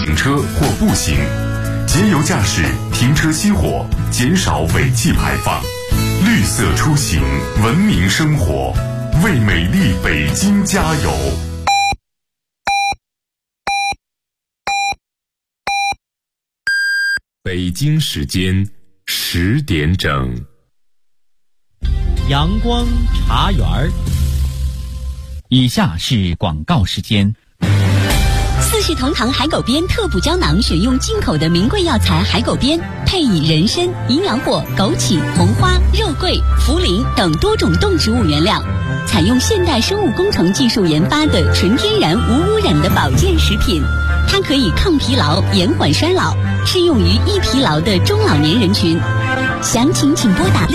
车或步行，节油驾驶，停车熄火，减少尾气排放，绿色出行，文明生活，为美丽北京加油！北京时间10点整。 阳光茶园儿，以下是广告时间。 四世同堂海狗鞭特补胶囊选用进口的名贵药材海狗鞭，配以人参、营养果、枸杞、红花、肉桂、茯苓等多种动植物原料，采用现代生物工程技术研发的纯天然无污染的保健食品。它可以抗疲劳、延缓衰老，适用于易疲劳的中老年人群。详情请拨打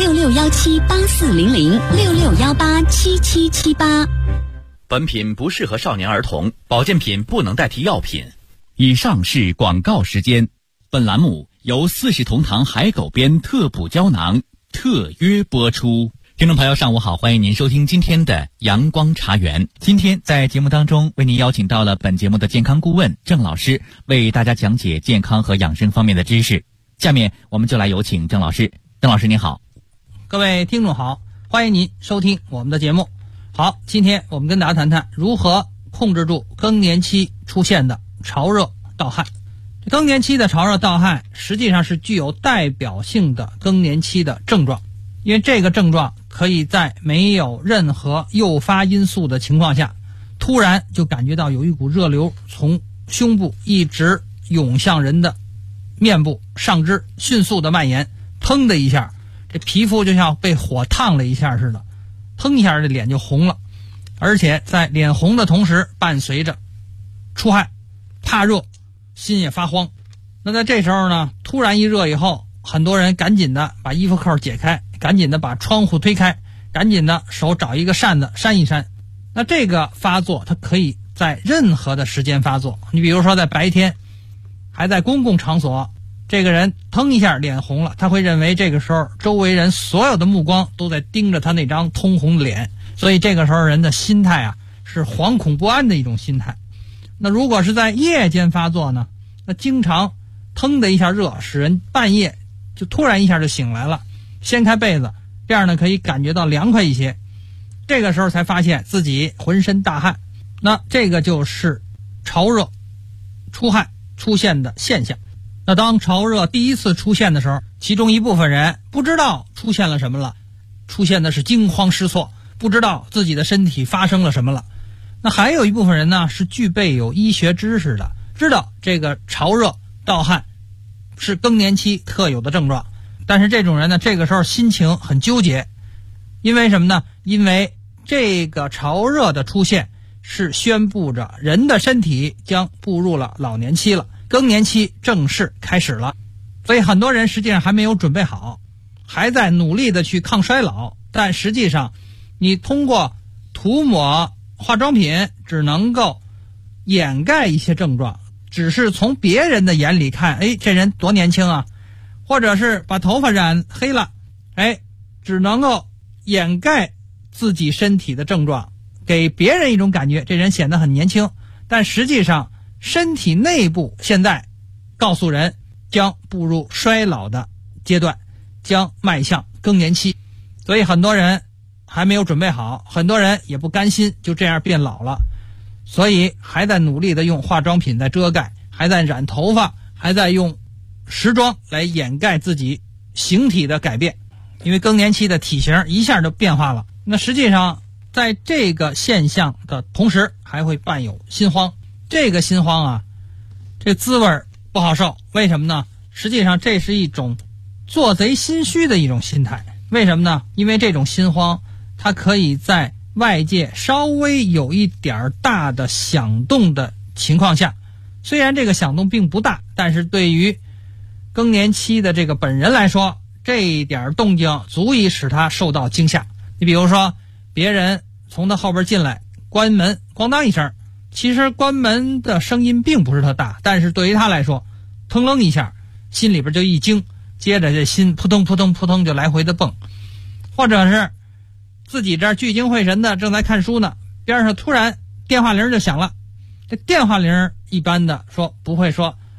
6617840066187778。 本品不适合少年儿童，保健品不能代替药品。以上是广告时间。本栏目由四世同堂海狗鞭特补胶囊特约播出。听众朋友上午好，欢迎您收听今天的阳光茶园。今天在节目当中为您邀请到了本节目的健康顾问郑老师，为大家讲解健康和养生方面的知识。下面我们就来有请郑老师。郑老师您好。 各位听众好，欢迎您收听我们的节目。好，今天我们跟大家谈谈如何控制住更年期出现的潮热盗汗。更年期的潮热盗汗实际上是具有代表性的更年期的症状，因为这个症状可以在没有任何诱发因素的情况下，突然就感觉到有一股热流从胸部一直涌向人的面部上肢，迅速的蔓延，腾的一下，这皮肤就像被火烫了一下似的，腾一下这脸就红了，而且在脸红的同时伴随着出汗、怕热、心也发慌。那在这时候呢，突然一热以后，很多人赶紧的把衣服扣解开，赶紧的把窗户推开，赶紧的手找一个扇子扇一扇。那这个发作它可以在任何的时间发作，你比如说在白天还在公共场所，这个人腾一下脸红了，他会认为这个时候周围人所有的目光都在盯着他那张通红的脸，所以这个时候人的心态啊是惶恐不安的一种心态。那如果是在夜间发作呢，那经常腾的一下热，使人半夜就突然一下就醒来了，掀开被子，这样呢可以感觉到凉快一些，这个时候才发现自己浑身大汗，那这个就是潮热出汗出现的现象。那当潮热第一次出现的时候，其中一部分人不知道出现了什么了，出现的是惊慌失措，不知道自己的身体发生了什么了。那还有一部分人呢，是具备有医学知识的，知道这个潮热盗汗是更年期特有的症状，但是这种人呢，这个时候心情很纠结。因为什么呢？因为这个潮热的出现是宣布着人的身体将步入了老年期了，更年期正式开始了。所以很多人实际上还没有准备好，还在努力的去抗衰老，但实际上你通过涂抹化妆品只能够掩盖一些症状，只是从别人的眼里看，这人多年轻啊，或者是把头发染黑了，只能够掩盖自己身体的症状，给别人一种感觉这人显得很年轻，但实际上身体内部现在告诉人将步入衰老的阶段，将迈向更年期。所以很多人还没有准备好，很多人也不甘心就这样变老了，所以还在努力的用化妆品在遮盖，还在染头发，还在用时装来掩盖自己形体的改变，因为更年期的体型一下就变化了。那实际上在这个现象的同时还会伴有心慌，这个心慌啊，这滋味不好受。为什么呢？实际上这是一种做贼心虚的一种心态。为什么呢？因为这种心慌它可以在外界稍微有一点大的响动的情况下，虽然这个响动并不大，但是对于更年期的这个本人来说，这一点动静足以使他受到惊吓。你比如说别人从他后边进来，关门咣当一声，其实关门的声音并不是特大，但是对于他来说腾楞一下，心里边就一惊，接着这心扑通扑通扑通就来回的蹦。或者是自己这儿聚精会神的正在看书呢，边上突然电话铃就响了，这电话铃一般的说不会说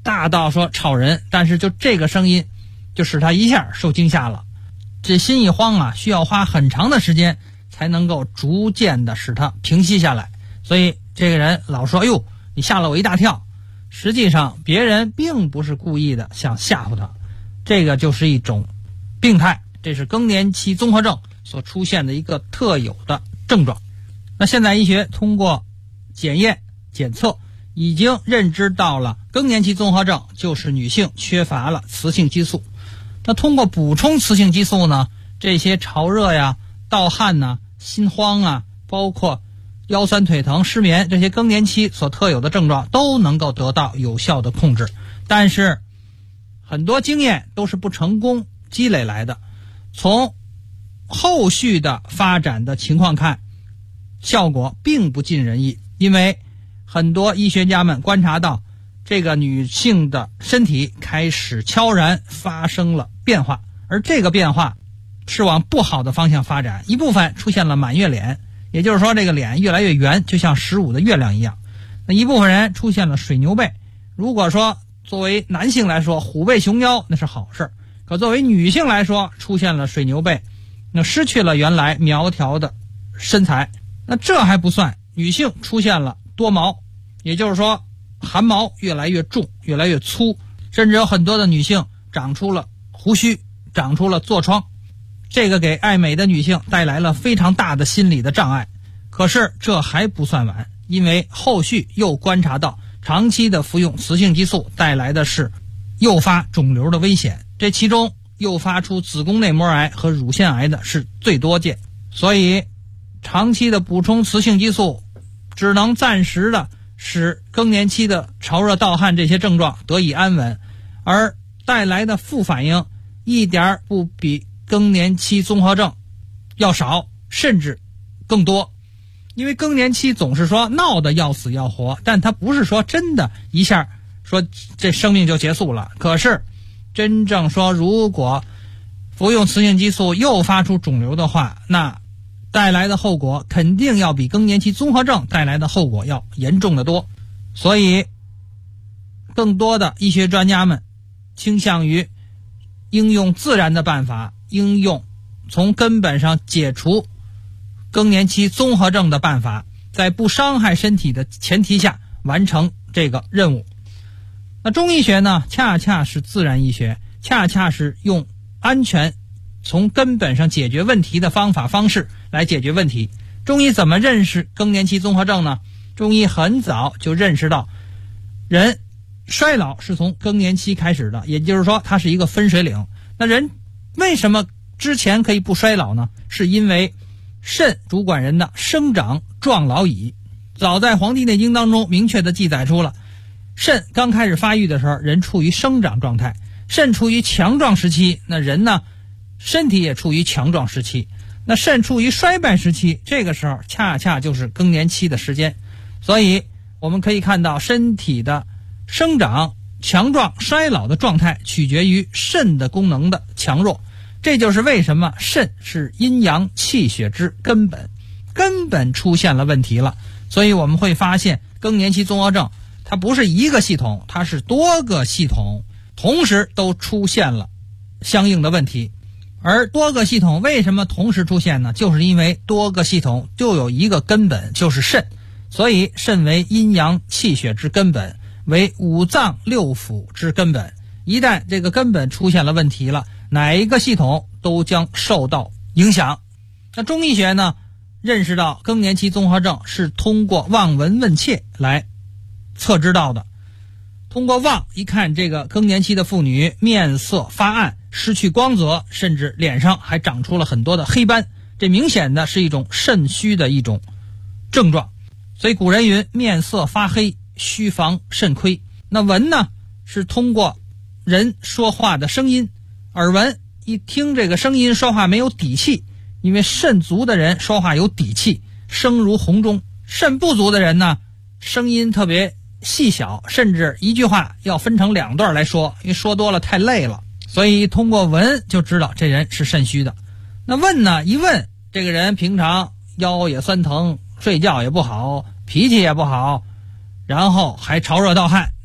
大到说吵人，但是就这个声音就使他一下受惊吓了。这心一慌啊，需要花很长的时间才能够逐渐的使他平息下来。所以这个人老说，哎呦，你吓了我一大跳。实际上别人并不是故意的想吓唬他，这个就是一种病态，这是更年期综合症所出现的一个特有的症状。那现代医学通过检验检测已经认知到了更年期综合症就是女性缺乏了雌性激素。那通过补充雌性激素呢，这些潮热呀、盗汗呐、心慌啊，包括腰酸腿疼、失眠，这些更年期所特有的症状都能够得到有效的控制。但是很多经验都是不成功积累来的，从后续的发展的情况看，效果并不尽人意。因为很多医学家们观察到，这个女性的身体开始悄然发生了变化，而这个变化是往不好的方向发展。一部分出现了满月脸，也就是说这个脸越来越圆，就像15的月亮一样。那一部分人出现了水牛背，如果说作为男性来说虎背熊腰那是好事，可作为女性来说出现了水牛背，那失去了原来苗条的身材。那这还不算，女性出现了多毛，也就是说汗毛越来越重，越来越粗，甚至有很多的女性长出了胡须，长出了痤疮。这个给爱美的女性带来了非常大的心理的障碍。可是这还不算完，因为后续又观察到长期的服用雌性激素带来的是诱发肿瘤的危险，这其中诱发出子宫内膜癌和乳腺癌的是最多见。所以长期的补充雌性激素只能暂时的使更年期的潮热盗汗这些症状得以安稳，而带来的副反应一点不比更年期综合症要少，甚至更多。因为更年期总是说闹得要死要活，但它不是说真的一下说这生命就结束了。可是真正说如果服用雌性激素诱发出肿瘤的话，那带来的后果肯定要比更年期综合症带来的后果要严重得多。所以更多的医学专家们倾向于应用自然的办法，应用从根本上解除更年期综合症的办法，在不伤害身体的前提下完成这个任务。那中医学呢，恰恰是自然医学，恰恰是用安全从根本上解决问题的方法方式来解决问题。中医怎么认识更年期综合症呢？中医很早就认识到人衰老是从更年期开始的，也就是说它是一个分水岭。那人为什么之前可以不衰老呢？是因为肾主管人的生长壮老已。早在《黄帝内经》当中明确的记载出了，肾刚开始发育的时候人处于生长状态，肾处于强壮时期，那人呢身体也处于强壮时期。那肾处于衰败时期，这个时候恰恰就是更年期的时间。所以我们可以看到身体的生长、强壮、衰老的状态取决于肾的功能的强弱。这就是为什么肾是阴阳气血之根本出现了问题了。所以我们会发现更年期综合症它不是一个系统，它是多个系统同时都出现了相应的问题。而多个系统为什么同时出现呢？就是因为多个系统就有一个根本，就是肾。所以肾为阴阳气血之根本，为五脏六腑之根本。一旦这个根本出现了问题了，哪一个系统都将受到影响。那中医学呢，认识到更年期综合症是通过望闻问切来测知道的。通过望一看，这个更年期的妇女面色发暗，失去光泽，甚至脸上还长出了很多的黑斑，这明显的是一种肾虚的一种症状。所以古人云，面色发黑，须防肾亏。那闻呢，是通过人说话的声音，耳闻一听这个声音说话没有底气，因为肾足的人说话有底气，声如洪钟。肾不足的人呢，声音特别细小，甚至一句话要分成2段来说，因为说多了太累了。所以通过闻就知道这人是肾虚的。那问呢，一问这个人平常腰也酸疼，睡觉也不好，脾气也不好，然后还潮热盗汗，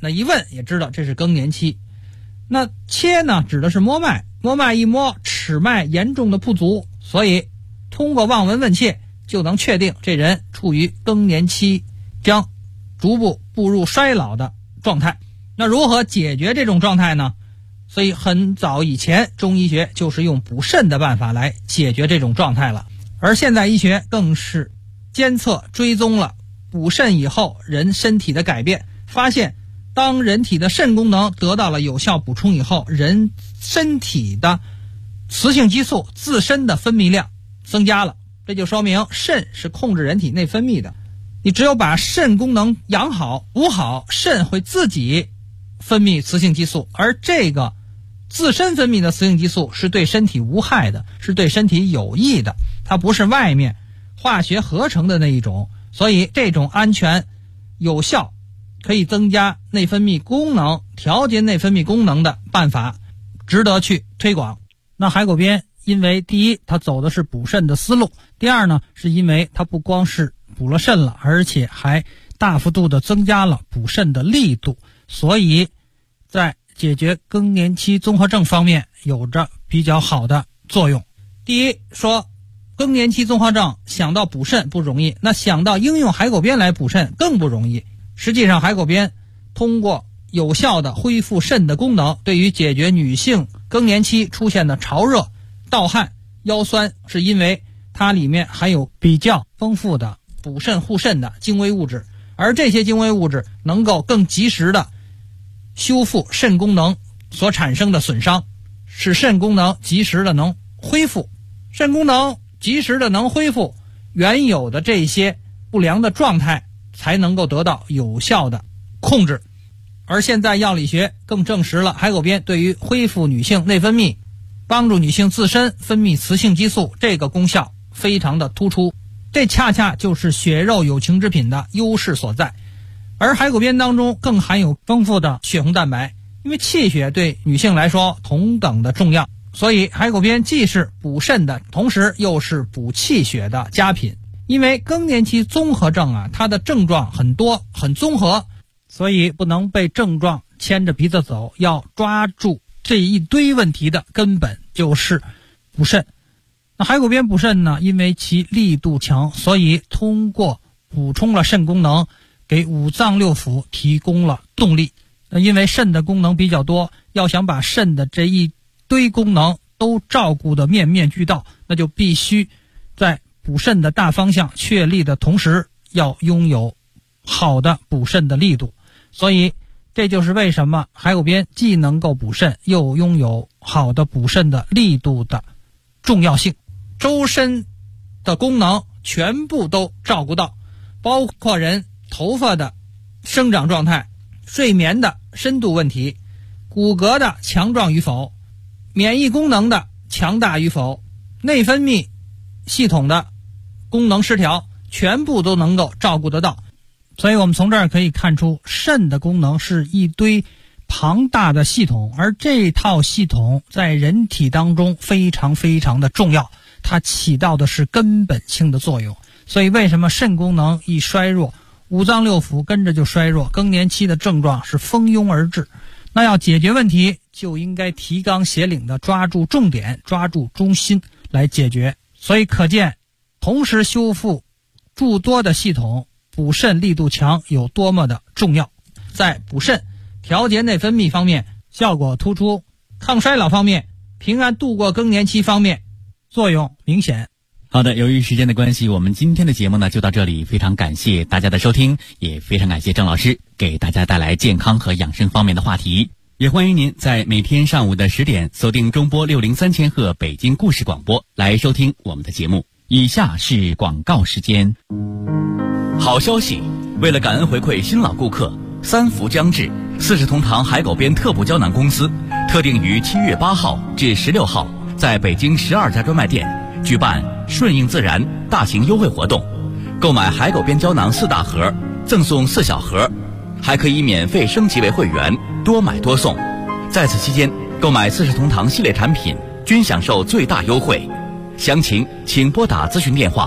那一问也知道这是更年期。那切呢，指的是摸脉，摸脉一摸，尺脉严重的不足，所以通过望闻问切就能确定这人处于更年期，将逐步步入衰老的状态。那如何解决这种状态呢？所以很早以前中医学就是用补肾的办法来解决这种状态了，而现代医学更是监测追踪了补肾以后人身体的改变，发现当人体的肾功能得到了有效补充以后，人身体的雌性激素自身的分泌量增加了，这就说明肾是控制人体内分泌的。你只有把肾功能养好补好，肾会自己分泌雌性激素，而这个自身分泌的雌性激素是对身体无害的，是对身体有益的，它不是外面化学合成的那一种，所以这种安全有效可以增加内分泌功能、调节内分泌功能的办法值得去推广。那海狗鞭因为第一它走的是补肾的思路，第二呢是因为它不光是补了肾了，而且还大幅度的增加了补肾的力度，所以在解决更年期综合症方面有着比较好的作用。第一，说更年期综合症想到补肾不容易，那想到应用海狗鞭来补肾更不容易。实际上海狗鞭通过有效的恢复肾的功能，对于解决女性更年期出现的潮热、盗汗、腰酸，是因为它里面含有比较丰富的补肾护肾的精微物质，而这些精微物质能够更及时的修复肾功能所产生的损伤，使肾功能及时的能恢复，肾功能及时的能恢复，原有的这些不良的状态才能够得到有效的控制。而现在药理学更证实了海狗鞭对于恢复女性内分泌、帮助女性自身分泌雌性激素这个功效非常的突出，这恰恰就是血肉有情之品的优势所在。而海狗鞭当中更含有丰富的血红蛋白，因为气血对女性来说同等的重要，所以海狗鞭既是补肾的，同时又是补气血的佳品。因为更年期综合症它的症状很多很综合，所以不能被症状牵着鼻子走，要抓住这一堆问题的根本，就是补肾。那海狗鞭补肾呢，因为其力度强，所以通过补充了肾功能，给五脏六腑提供了动力。因为肾的功能比较多，要想把肾的这一堆功能都照顾得面面俱到，那就必须在补肾的大方向确立的同时，要拥有好的补肾的力度。所以这就是为什么海狗鞭既能够补肾，又拥有好的补肾的力度的重要性。周身的功能全部都照顾到，包括人头发的生长状态、睡眠的深度问题、骨骼的强壮与否、免疫功能的强大与否、内分泌系统的功能失调，全部都能够照顾得到。所以我们从这儿可以看出，肾的功能是一堆庞大的系统，而这套系统在人体当中非常非常的重要，它起到的是根本性的作用。所以为什么肾功能一衰弱，五脏六腑跟着就衰弱，更年期的症状是蜂拥而至。那要解决问题，就应该提纲挈领的抓住重点，抓住中心来解决。所以可见同时修复诸多的系统，补肾力度强有多么的重要。在补肾、调节内分泌方面效果突出，抗衰老方面、平安度过更年期方面作用明显。 好的，由于时间的关系，我们今天的节目呢就到这里，非常感谢大家的收听，也非常感谢郑老师给大家带来健康和养生方面的话题。也欢迎您在每天上午的10点锁定中波603千赫北京故事广播来收听我们的节目。以下是广告时间。好消息，为了感恩回馈新老顾客，三伏将至，四世同堂海狗鞭特补胶囊公司特定于7月8号至16号在北京12家专卖店举办顺应自然大型优惠活动，购买海狗鞭胶囊4大盒赠送4小盒，还可以免费升级为会员，多买多送。在此期间购买四世同堂系列产品均享受最大优惠，详情请拨打咨询电话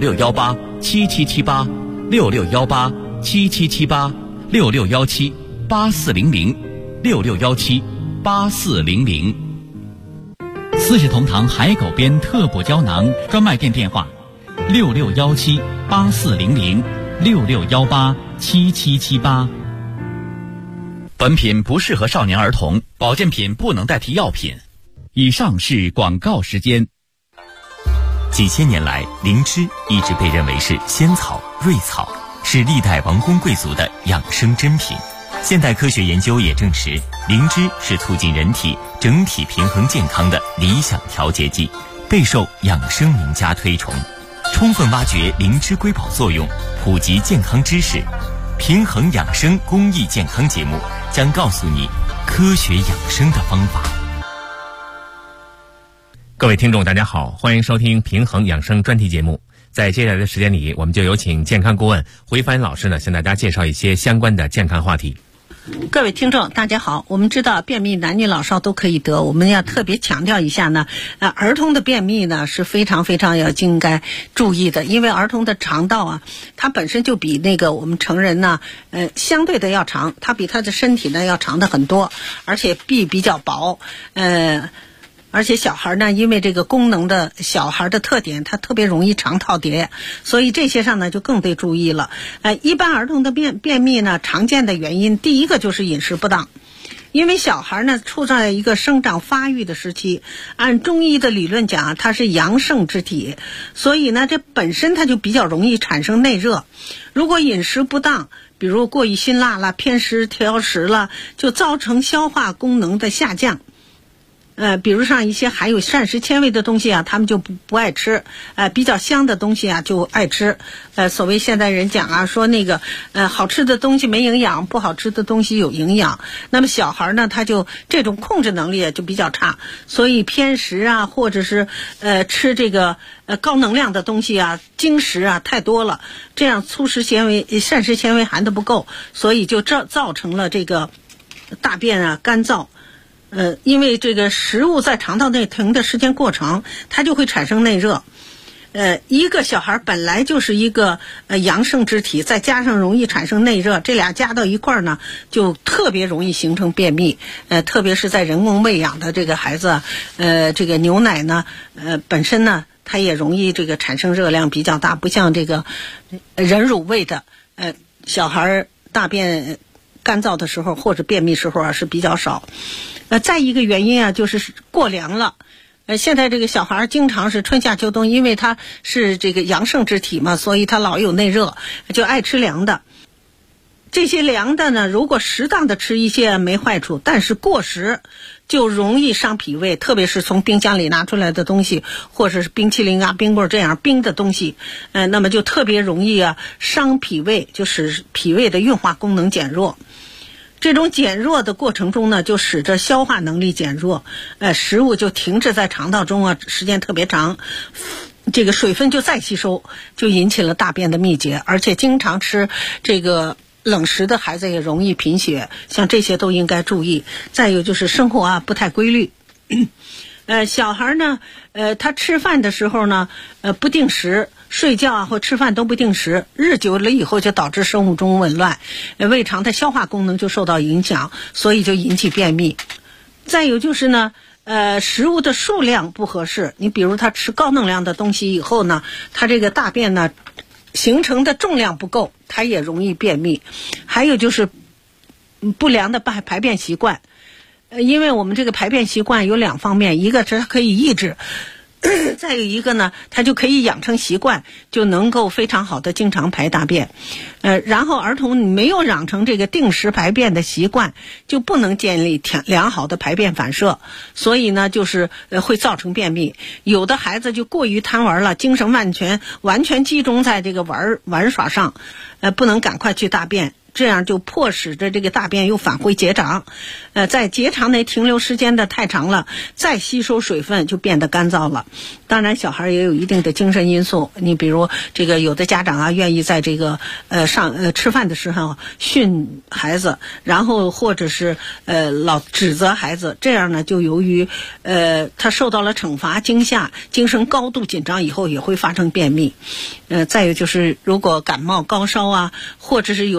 66187778 66187778 6617 66178400，66178400。四世同堂海狗鞭特补胶囊专卖店电话：66178400，66187778。本品不适合少年儿童，保健品不能代替药品。以上是广告时间。 几千年来，灵芝一直被认为是仙草、瑞草，是历代王公贵族的养生珍品。现代科学研究也证实，灵芝是促进人体整体平衡健康的理想调节剂，备受养生名家推崇。充分挖掘灵芝瑰宝作用，普及健康知识，平衡养生公益健康节目将告诉你科学养生的方法。 各位听众大家好，欢迎收听平衡养生专题节目。在接下来的时间里，我们就有请健康顾问胡一帆老师呢，向大家介绍一些相关的健康话题。 各位听众大家好，我们知道便秘男女老少都可以得，我们要特别强调一下呢，儿童的便秘呢是非常非常应该注意的，因为儿童的肠道啊，它本身就比那个我们成人呢相对的要长，它比他的身体呢要长的很多，而且壁比较薄，而且小孩呢，因为这个功能的小孩的特点，他特别容易肠套叠，所以这些上呢就更得注意了。一般儿童的便秘呢，常见的原因，第一个就是饮食不当。因为小孩呢处在一个生长发育的时期，按中医的理论讲，它是阳盛之体，所以呢这本身它就比较容易产生内热。如果饮食不当，比如过于辛辣了、偏食挑食了，就造成消化功能的下降。比如像一些含有膳食纤维的东西啊，他们就不爱吃，比较香的东西啊就爱吃。所谓现代人讲啊，说那个好吃的东西没营养，不好吃的东西有营养。那么小孩呢，他就这种控制能力就比较差，所以偏食啊，或者是吃这个高能量的东西啊，精食啊太多了，这样膳食纤维含的不够，所以就造成了这个大便啊干燥。因为这个食物在肠道内停的时间过长，它就会产生内热。一个小孩本来就是一个阳盛之体，再加上容易产生内热，这俩加到一块儿呢，就特别容易形成便秘。特别是在人工喂养的这个孩子，这个牛奶呢，本身呢，它也容易这个产生热量比较大，不像这个人乳喂的，小孩大便干燥的时候或者便秘时候啊是比较少。再一个原因啊，就是过凉了。现在这个小孩经常是春夏秋冬，因为他是这个阳盛之体嘛，所以他老有内热，就爱吃凉的。这些凉的呢，如果适当的吃一些没坏处，但是过食就容易伤脾胃，特别是从冰箱里拿出来的东西，或者是冰淇淋啊、冰棍这样冰的东西，那么就特别容易啊伤脾胃，就使脾胃的运化功能减弱。这种减弱的过程中呢，就使得消化能力减弱，食物就停滞在肠道中啊，时间特别长，这个水分就再吸收，就引起了大便的秘结，而且经常吃这个冷食的孩子也容易贫血，像这些都应该注意。再有就是生活啊不太规律。小孩呢，他吃饭的时候呢，不定时，睡觉啊或吃饭都不定时，日久了以后就导致生物钟紊乱，胃肠的消化功能就受到影响，所以就引起便秘。再有就是呢，食物的数量不合适，你比如他吃高能量的东西以后呢，他这个大便呢形成的重量不够，他也容易便秘。还有就是不良的排便习惯。因为我们这个排便习惯有两方面，一个是它可以抑制，再有一个呢，它就可以养成习惯，就能够非常好的经常排大便。然后儿童没有养成这个定时排便的习惯，就不能建立良好的排便反射，所以呢，就是会造成便秘。有的孩子就过于贪玩了，精神完全集中在这个玩耍上，不能赶快去大便。这样就迫使着这个大便又返回结肠，在结肠内停留时间的太长了，再吸收水分就变得干燥了。当然小孩也有一定的精神因素，你比如这个有的家长啊愿意在这个吃饭的时候训孩子，然后或者是老指责孩子，这样呢就由于他受到了惩罚惊吓，精神高度紧张以后也会发生便秘。再有就是如果感冒高烧啊，或者是有肠套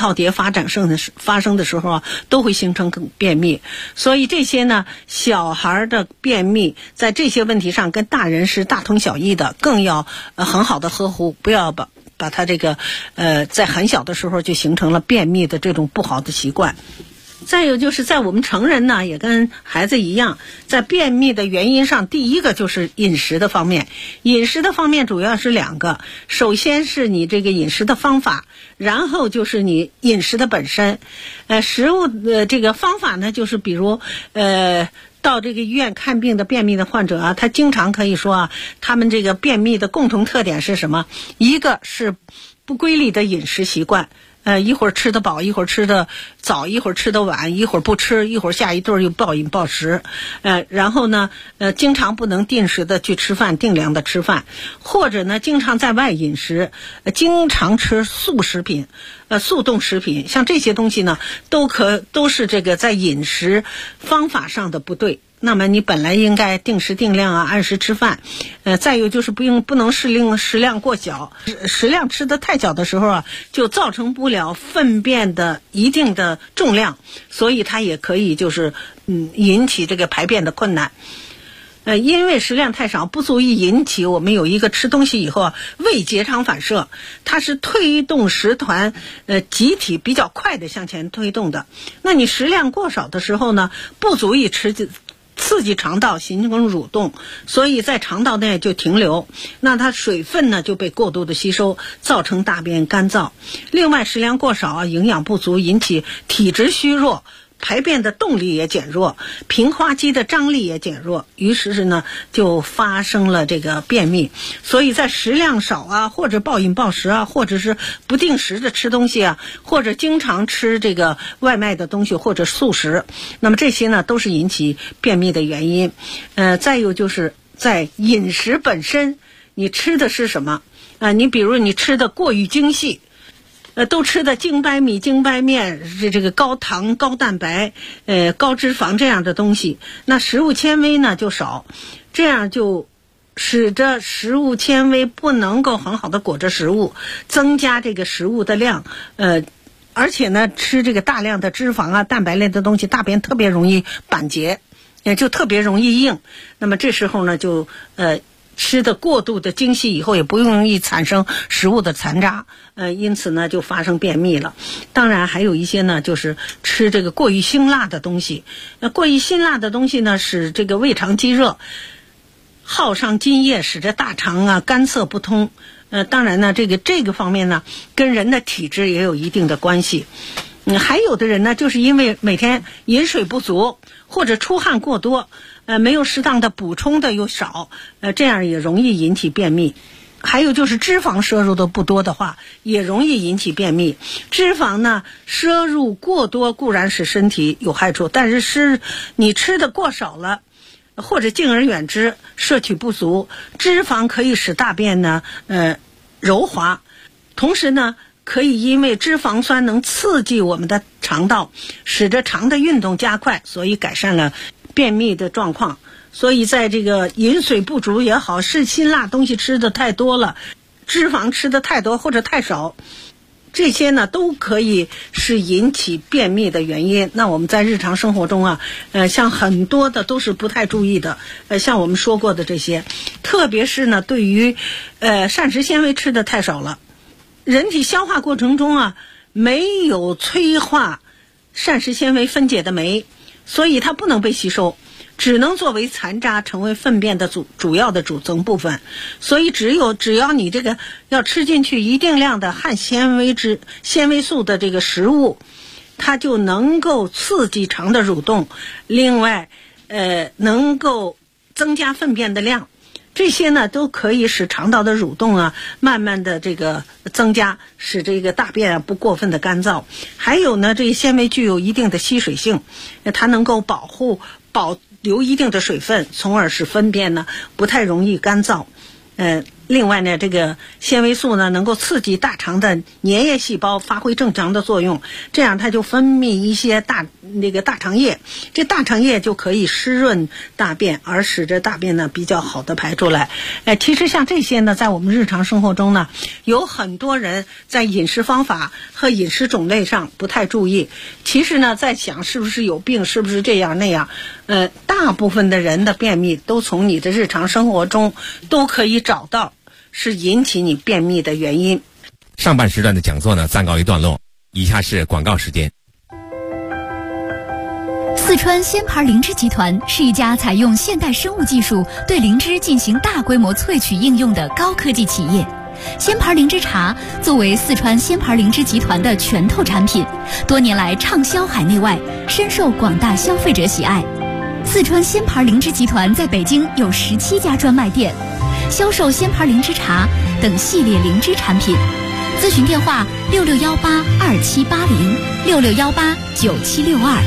套叠发生的时候啊，都会形成便秘。所以这些呢，小孩的便秘在这些问题上跟大人是大同小异的，更要很好的呵护，不要把他这个在很小的时候就形成了便秘的这种不好的习惯。再有就是在我们成人呢，也跟孩子一样，在便秘的原因上，第一个就是饮食的方面。饮食的方面主要是2个，首先是你这个饮食的方法，然后就是你饮食的本身。食物的这个方法呢，就是比如到这个医院看病的便秘的患者啊，他经常可以说啊，他们这个便秘的共同特点是什么？一个是不规律的饮食习惯。一会儿吃得饱，一会儿吃得早，一会儿吃得晚，一会儿不吃，一会儿下一顿又暴饮暴食。然后呢，经常不能定时的去吃饭，定量的吃饭，或者呢，经常在外饮食，经常吃速食品、速冻食品，像这些东西呢，都是这个在饮食方法上的不对。那么你本来应该定时定量啊，按时吃饭。再有就是不能食量过小，食量吃得太小的时候啊，就造成不了粪便的一定的重量，所以它也可以就是引起这个排便的困难。因为食量太少，不足以引起我们有一个吃东西以后啊胃结肠反射，它是推动食团集体比较快的向前推动的。那你食量过少的时候呢，不足以刺激肠道形成蠕动，所以在肠道内就停留，那它水分呢就被过度的吸收，造成大便干燥。另外食量过少啊，营养不足，引起体质虚弱，排便的动力也减弱，平滑肌的张力也减弱，于是呢就发生了这个便秘。所以在食量少啊，或者暴饮暴食啊，或者是不定时的吃东西啊，或者经常吃这个外卖的东西或者素食，那么这些呢都是引起便秘的原因。再有就是在饮食本身，你吃的是什么你比如你吃的过于精细，都吃的精白米、精白面，这个高糖、高蛋白、高脂肪这样的东西，那食物纤维呢就少，这样就使得食物纤维不能够很好的裹着食物，增加这个食物的量。而且呢，吃这个大量的脂肪啊、蛋白类的东西，大便特别容易板结，就特别容易硬。那么这时候呢，就吃的过度的精细以后，也不容易产生食物的残渣，因此呢就发生便秘了。当然还有一些呢，就是吃这个过于辛辣的东西。过于辛辣的东西呢，使这个胃肠积热，耗伤津液，使得大肠啊干涩不通。当然呢，这个方面呢，跟人的体质也有一定的关系。还有的人呢，就是因为每天饮水不足，或者出汗过多，没有适当的补充的又少，这样也容易引起便秘。还有就是脂肪摄入的不多的话，也容易引起便秘。脂肪呢，摄入过多固然使身体有害处，但是你吃的过少了，或者敬而远之，摄取不足，脂肪可以使大便呢柔滑，同时呢可以因为脂肪酸能刺激我们的肠道，使得肠的运动加快，所以改善了便秘的状况。所以在这个饮水不足也好，是辛辣东西吃的太多了，脂肪吃的太多或者太少，这些呢都可以是引起便秘的原因。那我们在日常生活中啊，像很多的都是不太注意的，像我们说过的这些，特别是呢对于膳食纤维吃的太少了，人体消化过程中啊没有催化膳食纤维分解的酶，所以它不能被吸收，只能作为残渣成为粪便的主要的组成部分。所以只要你这个要吃进去一定量的含纤维素的这个食物，它就能够刺激肠的蠕动，另外能够增加粪便的量。这些呢都可以使肠道的蠕动啊慢慢的这个增加，使这个大便不过分的干燥。还有呢，这些纤维具有一定的吸水性，它能够保留一定的水分，从而使粪便呢不太容易干燥。 另外呢，这个纤维素呢能够刺激大肠的粘液细胞发挥正常的作用，这样它就分泌一些大肠液，这大肠液就可以湿润大便，而使得大便呢比较好的排出来。其实像这些呢，在我们日常生活中呢，有很多人在饮食方法和饮食种类上不太注意。其实呢，在想是不是有病，是不是这样那样，大部分的人的便秘都从你的日常生活中都可以找到是引起你便秘的原因。 上半时段的讲座呢暂告一段落，以下是广告时间。 四川鲜牌灵芝集团是一家采用现代生物技术对灵芝进行大规模萃取应用的高科技企业。鲜牌灵芝茶作为四川鲜牌灵芝集团的拳头产品，多年来畅销海内外，深受广大消费者喜爱。四川鲜牌灵芝集团在北京有17家专卖店，销售鲜牌灵芝茶等系列灵芝产品。咨询电话66182780，66189762。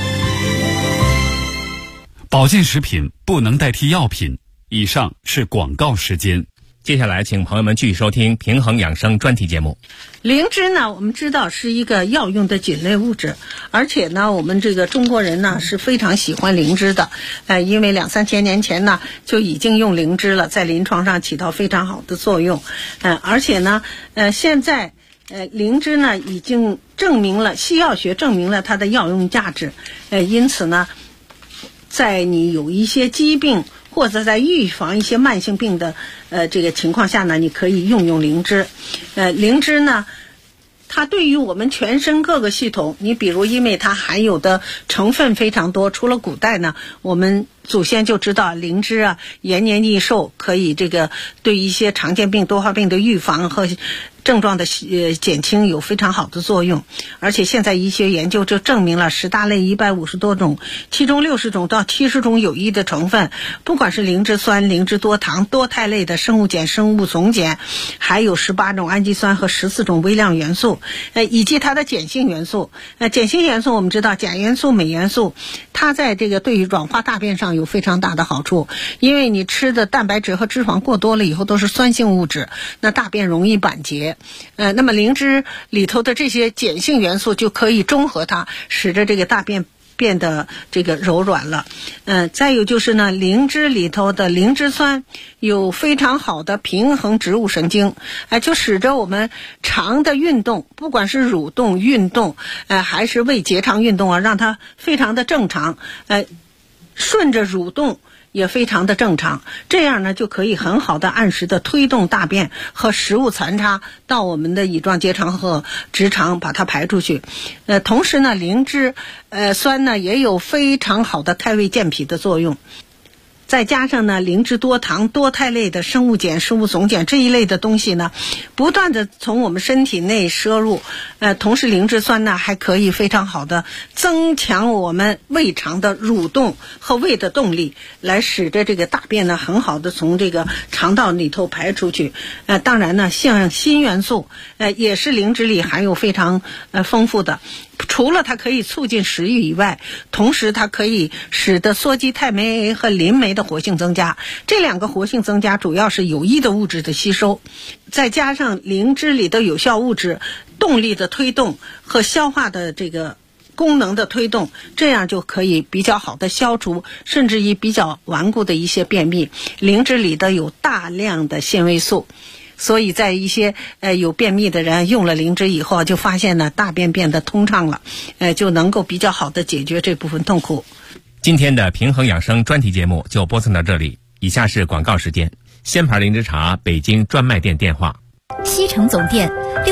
保健食品不能代替药品。以上是广告时间。 接下来请朋友们继续收听平衡养生专题节目。 灵芝呢，我们知道是一个药用的菌类物质，而且呢，我们这个中国人呢是非常喜欢灵芝的，因为2-3千年前呢就已经用灵芝了，在临床上起到非常好的作用，而且呢，现在灵芝呢已经证明了，西药学证明了它的药用价值，因此呢，在你有一些疾病或者在预防一些慢性病的这个情况下呢，你可以用灵芝。灵芝呢，它对于我们全身各个系统，你比如因为它含有的成分非常多，除了古代呢，我们祖先就知道灵芝啊延年益寿，可以这个对一些常见病、多发病的预防和症状的减轻有非常好的作用。而且现在医学研究就证明了10大类150多种，其中60种到70种有益的成分，不管是灵芝酸、灵芝多糖、多肽类的生物碱、生物总碱，还有18种氨基酸和14种微量元素，以及它的碱性元素。碱性元素我们知道，钾元素、镁元素，它在这个对于软化大便上有非常大的好处，因为你吃的蛋白质和脂肪过多了以后都是酸性物质，那大便容易板结。那么灵芝里头的这些碱性元素就可以中和它，使得这个大便变得这个柔软了。再有就是呢，灵芝里头的灵芝酸有非常好的平衡植物神经，就使得我们肠的运动，不管是蠕动运动，还是胃结肠运动啊，让它非常的正常，顺着蠕动也非常的正常，这样呢就可以很好的按时的推动大便和食物残渣到我们的乙状结肠和直肠，把它排出去。同时呢，灵芝酸呢也有非常好的开胃健脾的作用。再加上呢，灵芝多糖、多肽类的生物碱、生物总碱这一类的东西呢，不断的从我们身体内摄入，同时灵芝酸呢还可以非常好的增强我们胃肠的蠕动和胃的动力，来使得这个大便呢很好的从这个肠道里头排出去。当然呢，像锌元素，也是灵芝里含有非常丰富的。除了它可以促进食欲以外，同时它可以使得羧基肽酶 A 和磷酶的活性增加，这2个活性增加主要是有益的物质的吸收，再加上灵芝里的有效物质动力的推动和消化的这个功能的推动，这样就可以比较好的消除甚至于比较顽固的一些便秘。灵芝里的有大量的纤维素，所以在一些有便秘的人用了灵芝以后，就发现呢大便变得通畅了，就能够比较好的解决这部分痛苦。 今天的平衡养生专题节目就播送到这里，以下是广告时间。鲜牌灵芝茶北京专卖店电话： 西城总店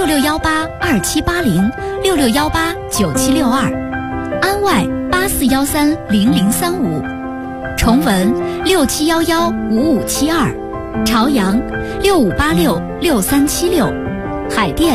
66182780，66189762，安外84130035，崇文67115572，朝阳65866376，海淀